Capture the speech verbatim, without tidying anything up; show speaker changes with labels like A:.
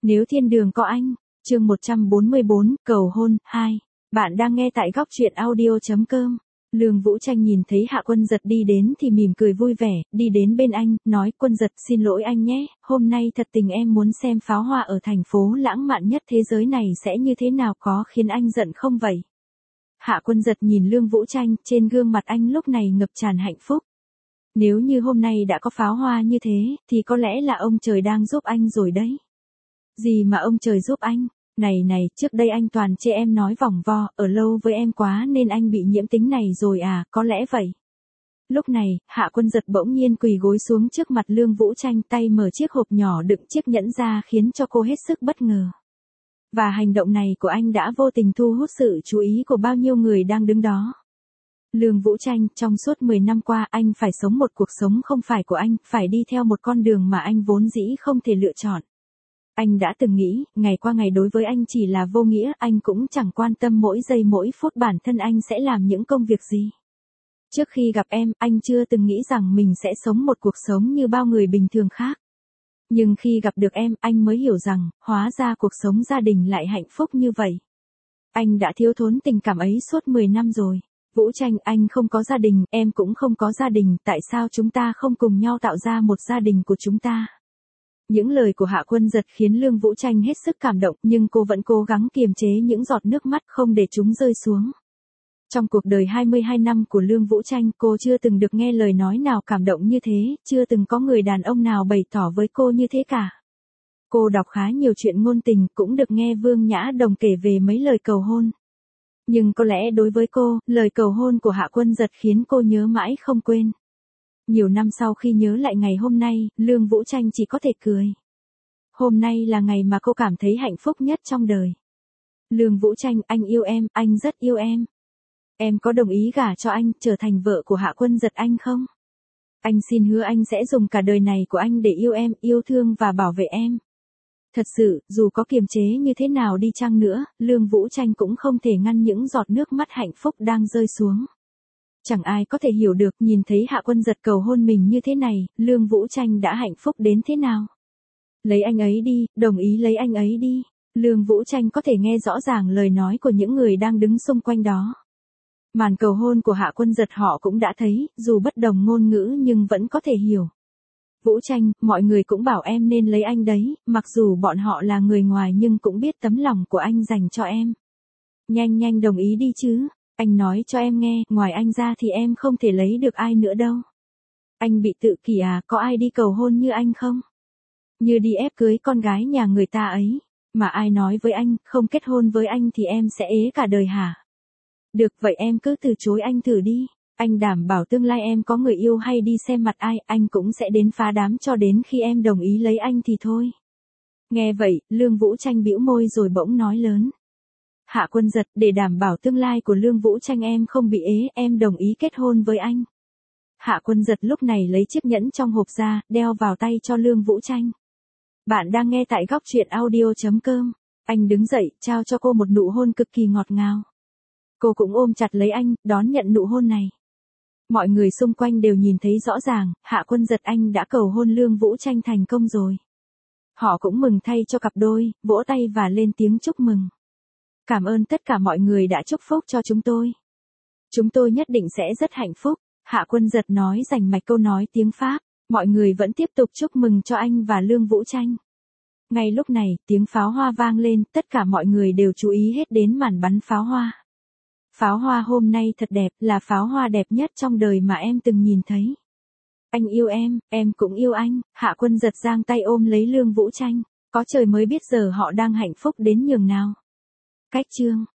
A: Nếu thiên đường có anh, chương một trăm bốn mươi bốn, cầu hôn, hai. Bạn đang nghe tại góc truyện audio.com. Lương Vũ Tranh nhìn thấy Hạ Quân Giật đi đến thì mỉm cười vui vẻ, đi đến bên anh, nói Quân Giật xin lỗi anh nhé, hôm nay thật tình em muốn xem pháo hoa ở thành phố lãng mạn nhất thế giới này sẽ như thế nào, có khiến anh giận không vậy? Hạ Quân Giật nhìn Lương Vũ Tranh, trên gương mặt anh lúc này ngập tràn hạnh phúc. Nếu như hôm nay đã có pháo hoa như thế, thì có lẽ là ông trời đang giúp anh rồi đấy. Gì mà ông trời giúp anh? Này này, trước đây anh toàn chê em nói vòng vo, ở lâu với em quá nên anh bị nhiễm tính này rồi à, có lẽ vậy. Lúc này, Hạ Quân Giật bỗng nhiên quỳ gối xuống trước mặt Lương Vũ Tranh, tay mở chiếc hộp nhỏ đựng chiếc nhẫn ra khiến cho cô hết sức bất ngờ. Và hành động này của anh đã vô tình thu hút sự chú ý của bao nhiêu người đang đứng đó. Lương Vũ Tranh, trong suốt mười năm qua anh phải sống một cuộc sống không phải của anh, phải đi theo một con đường mà anh vốn dĩ không thể lựa chọn. Anh đã từng nghĩ, ngày qua ngày đối với anh chỉ là vô nghĩa, anh cũng chẳng quan tâm mỗi giây mỗi phút bản thân anh sẽ làm những công việc gì. Trước khi gặp em, anh chưa từng nghĩ rằng mình sẽ sống một cuộc sống như bao người bình thường khác. Nhưng khi gặp được em, anh mới hiểu rằng, hóa ra cuộc sống gia đình lại hạnh phúc như vậy. Anh đã thiếu thốn tình cảm ấy suốt mười năm rồi. Vũ Tranh, anh không có gia đình, em cũng không có gia đình, tại sao chúng ta không cùng nhau tạo ra một gia đình của chúng ta? Những lời của Hạ Quân Giật khiến Lương Vũ Tranh hết sức cảm động, nhưng cô vẫn cố gắng kiềm chế những giọt nước mắt không để chúng rơi xuống. Trong cuộc đời hai mươi hai năm của Lương Vũ Tranh, cô chưa từng được nghe lời nói nào cảm động như thế, chưa từng có người đàn ông nào bày tỏ với cô như thế cả. Cô đọc khá nhiều chuyện ngôn tình, cũng được nghe Vương Nhã Đồng kể về mấy lời cầu hôn. Nhưng có lẽ đối với cô, lời cầu hôn của Hạ Quân Giật khiến cô nhớ mãi không quên. Nhiều năm sau khi nhớ lại ngày hôm nay, Lương Vũ Tranh chỉ có thể cười. Hôm nay là ngày mà cô cảm thấy hạnh phúc nhất trong đời. Lương Vũ Tranh, anh yêu em, anh rất yêu em. Em có đồng ý gả cho anh, trở thành vợ của Hạ Quân Giật anh không? Anh xin hứa anh sẽ dùng cả đời này của anh để yêu em, yêu thương và bảo vệ em. Thật sự, dù có kiềm chế như thế nào đi chăng nữa, Lương Vũ Tranh cũng không thể ngăn những giọt nước mắt hạnh phúc đang rơi xuống. Chẳng ai có thể hiểu được, nhìn thấy Hạ Quân Giật cầu hôn mình như thế này, Lương Vũ Tranh đã hạnh phúc đến thế nào. Lấy anh ấy đi, đồng ý lấy anh ấy đi. Lương Vũ Tranh có thể nghe rõ ràng lời nói của những người đang đứng xung quanh đó. Màn cầu hôn của Hạ Quân Giật họ cũng đã thấy, dù bất đồng ngôn ngữ nhưng vẫn có thể hiểu. Vũ Tranh, mọi người cũng bảo em nên lấy anh đấy, mặc dù bọn họ là người ngoài nhưng cũng biết tấm lòng của anh dành cho em. Nhanh nhanh đồng ý đi chứ. Anh nói cho em nghe, ngoài anh ra thì em không thể lấy được ai nữa đâu. Anh bị tự kỷ à, có ai đi cầu hôn như anh không? Như đi ép cưới con gái nhà người ta ấy. Mà ai nói với anh, không kết hôn với anh thì em sẽ ế cả đời hả? Được vậy em cứ từ chối anh thử đi. Anh đảm bảo tương lai em có người yêu hay đi xem mặt ai, anh cũng sẽ đến phá đám cho đến khi em đồng ý lấy anh thì thôi. Nghe vậy, Lương Vũ Tranh bĩu môi rồi bỗng nói lớn. Hạ Quân Giật, để đảm bảo tương lai của Lương Vũ Tranh em không bị ế, em đồng ý kết hôn với anh. Hạ Quân Giật lúc này lấy chiếc nhẫn trong hộp ra, đeo vào tay cho Lương Vũ Tranh. Bạn đang nghe tại góc truyện audio.com. Anh đứng dậy, trao cho cô một nụ hôn cực kỳ ngọt ngào. Cô cũng ôm chặt lấy anh, đón nhận nụ hôn này. Mọi người xung quanh đều nhìn thấy rõ ràng, Hạ Quân Giật anh đã cầu hôn Lương Vũ Tranh thành công rồi. Họ cũng mừng thay cho cặp đôi, vỗ tay và lên tiếng chúc mừng. Cảm ơn tất cả mọi người đã chúc phúc cho chúng tôi. Chúng tôi nhất định sẽ rất hạnh phúc. Hạ Quân Giật nói rành mạch câu nói tiếng Pháp. Mọi người vẫn tiếp tục chúc mừng cho anh và Lương Vũ Tranh. Ngay lúc này, tiếng pháo hoa vang lên, tất cả mọi người đều chú ý hết đến màn bắn pháo hoa. Pháo hoa hôm nay thật đẹp, là pháo hoa đẹp nhất trong đời mà em từng nhìn thấy. Anh yêu em, em cũng yêu anh. Hạ Quân Giật giang tay ôm lấy Lương Vũ Tranh. Có trời mới biết giờ họ đang hạnh phúc đến nhường nào. Cách chương